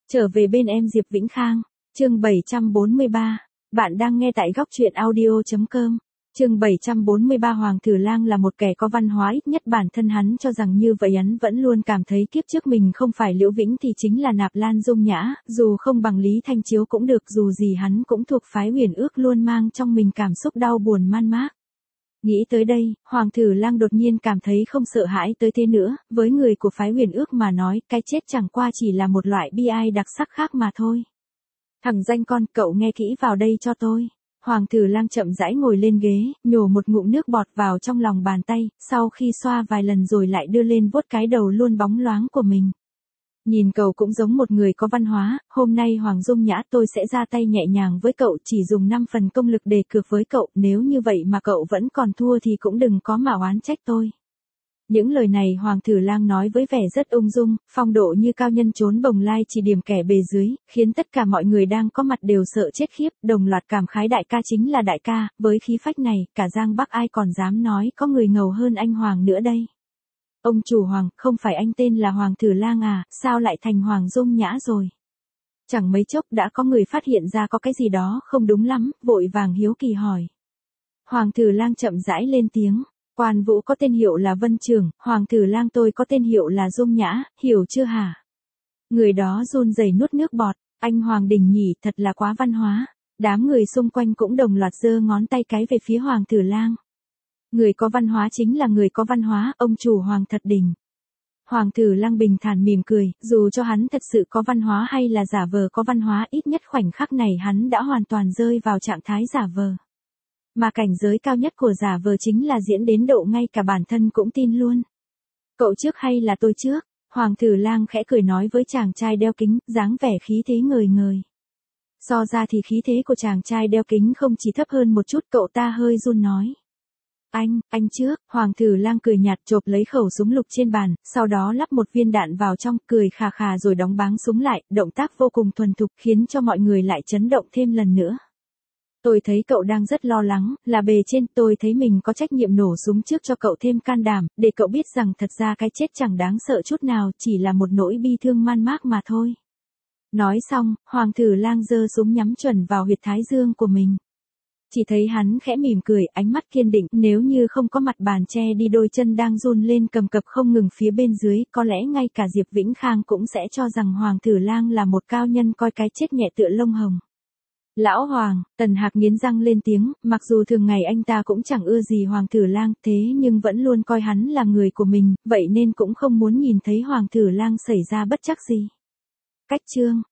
Trở về bên em Diệp Vĩnh Khang, chương 743, bạn đang nghe tại góc truyện audio.com. Chương 743 Hoàng Tử Lang là một kẻ có văn hóa, ít nhất bản thân hắn cho rằng như vậy. Hắn vẫn luôn cảm thấy kiếp trước mình không phải Liễu Vĩnh thì chính là Nạp Lan Dung Nhã, dù không bằng Lý Thanh Chiếu cũng được, dù gì hắn cũng thuộc phái Huyền Ước, luôn mang trong mình cảm xúc đau buồn man mác. Nghĩ tới đây, Hoàng Tử Lang đột nhiên cảm thấy không sợ hãi tới thế nữa, với người của phái Huyền Ước mà nói, cái chết chẳng qua chỉ là một loại bi ai đặc sắc khác mà thôi. Thằng danh con, cậu nghe kỹ vào đây cho tôi. Hoàng Tử Lang chậm rãi ngồi lên ghế, nhổ một ngụm nước bọt vào trong lòng bàn tay, sau khi xoa vài lần rồi lại đưa lên vuốt cái đầu luôn bóng loáng của mình. Nhìn cậu cũng giống một người có văn hóa, hôm nay Hoàng Dung Nhã tôi sẽ ra tay nhẹ nhàng với cậu, chỉ dùng 5 phần công lực đề cược với cậu, nếu như vậy mà cậu vẫn còn thua thì cũng đừng có mà oán trách tôi. Những lời này Hoàng Tử Lang nói với vẻ rất ung dung, phong độ như cao nhân trốn bồng lai chỉ điểm kẻ bề dưới, khiến tất cả mọi người đang có mặt đều sợ chết khiếp, đồng loạt cảm khái đại ca chính là đại ca, với khí phách này, cả Giang Bắc ai còn dám nói có người ngầu hơn anh Hoàng nữa đây. Ông chủ Hoàng, không phải anh tên là Hoàng Tử Lang à, sao lại thành Hoàng Dung Nhã rồi? Chẳng mấy chốc đã có người phát hiện ra có cái gì đó không đúng lắm, vội vàng hiếu kỳ hỏi. Hoàng Tử Lang chậm rãi lên tiếng. Quan Vũ có tên hiệu là Vân Trường, Hoàng Tử Lang tôi có tên hiệu là Dung Nhã, hiểu chưa hả? Người đó run rẩy nuốt nước bọt, anh Hoàng Đình nhỉ, thật là quá văn hóa. Đám người xung quanh cũng đồng loạt giơ ngón tay cái về phía Hoàng Tử Lang. Người có văn hóa chính là người có văn hóa, ông chủ Hoàng thật đỉnh. Hoàng Tử Lang bình thản mỉm cười, dù cho hắn thật sự có văn hóa hay là giả vờ có văn hóa, ít nhất khoảnh khắc này hắn đã hoàn toàn rơi vào trạng thái giả vờ. Mà cảnh giới cao nhất của giả vờ chính là diễn đến độ ngay cả bản thân cũng tin luôn. Cậu trước hay là tôi trước? Hoàng Tử Lang khẽ cười nói với chàng trai đeo kính, dáng vẻ khí thế ngời ngời. So ra thì khí thế của chàng trai đeo kính không chỉ thấp hơn một chút, cậu ta hơi run nói. Anh trước, Hoàng Tử Lang cười nhạt chộp lấy khẩu súng lục trên bàn, sau đó lắp một viên đạn vào trong, cười khà khà rồi đóng báng súng lại, động tác vô cùng thuần thục khiến cho mọi người lại chấn động thêm lần nữa. Tôi thấy cậu đang rất lo lắng, là bề trên, tôi thấy mình có trách nhiệm nổ súng trước cho cậu thêm can đảm, để cậu biết rằng thật ra cái chết chẳng đáng sợ chút nào, chỉ là một nỗi bi thương man mác mà thôi. Nói xong, Hoàng Tử Lang giơ súng nhắm chuẩn vào huyệt thái dương của mình. Chỉ thấy hắn khẽ mỉm cười, ánh mắt kiên định, nếu như không có mặt bàn che đi đôi chân đang run lên cầm cập không ngừng phía bên dưới, có lẽ ngay cả Diệp Vĩnh Khang cũng sẽ cho rằng Hoàng Tử Lang là một cao nhân coi cái chết nhẹ tựa lông hồng. Lão Hoàng, Tần Hạc nghiến răng lên tiếng, mặc dù thường ngày anh ta cũng chẳng ưa gì Hoàng Tử Lang, thế nhưng vẫn luôn coi hắn là người của mình, vậy nên cũng không muốn nhìn thấy Hoàng Tử Lang xảy ra bất trắc gì. Cách chương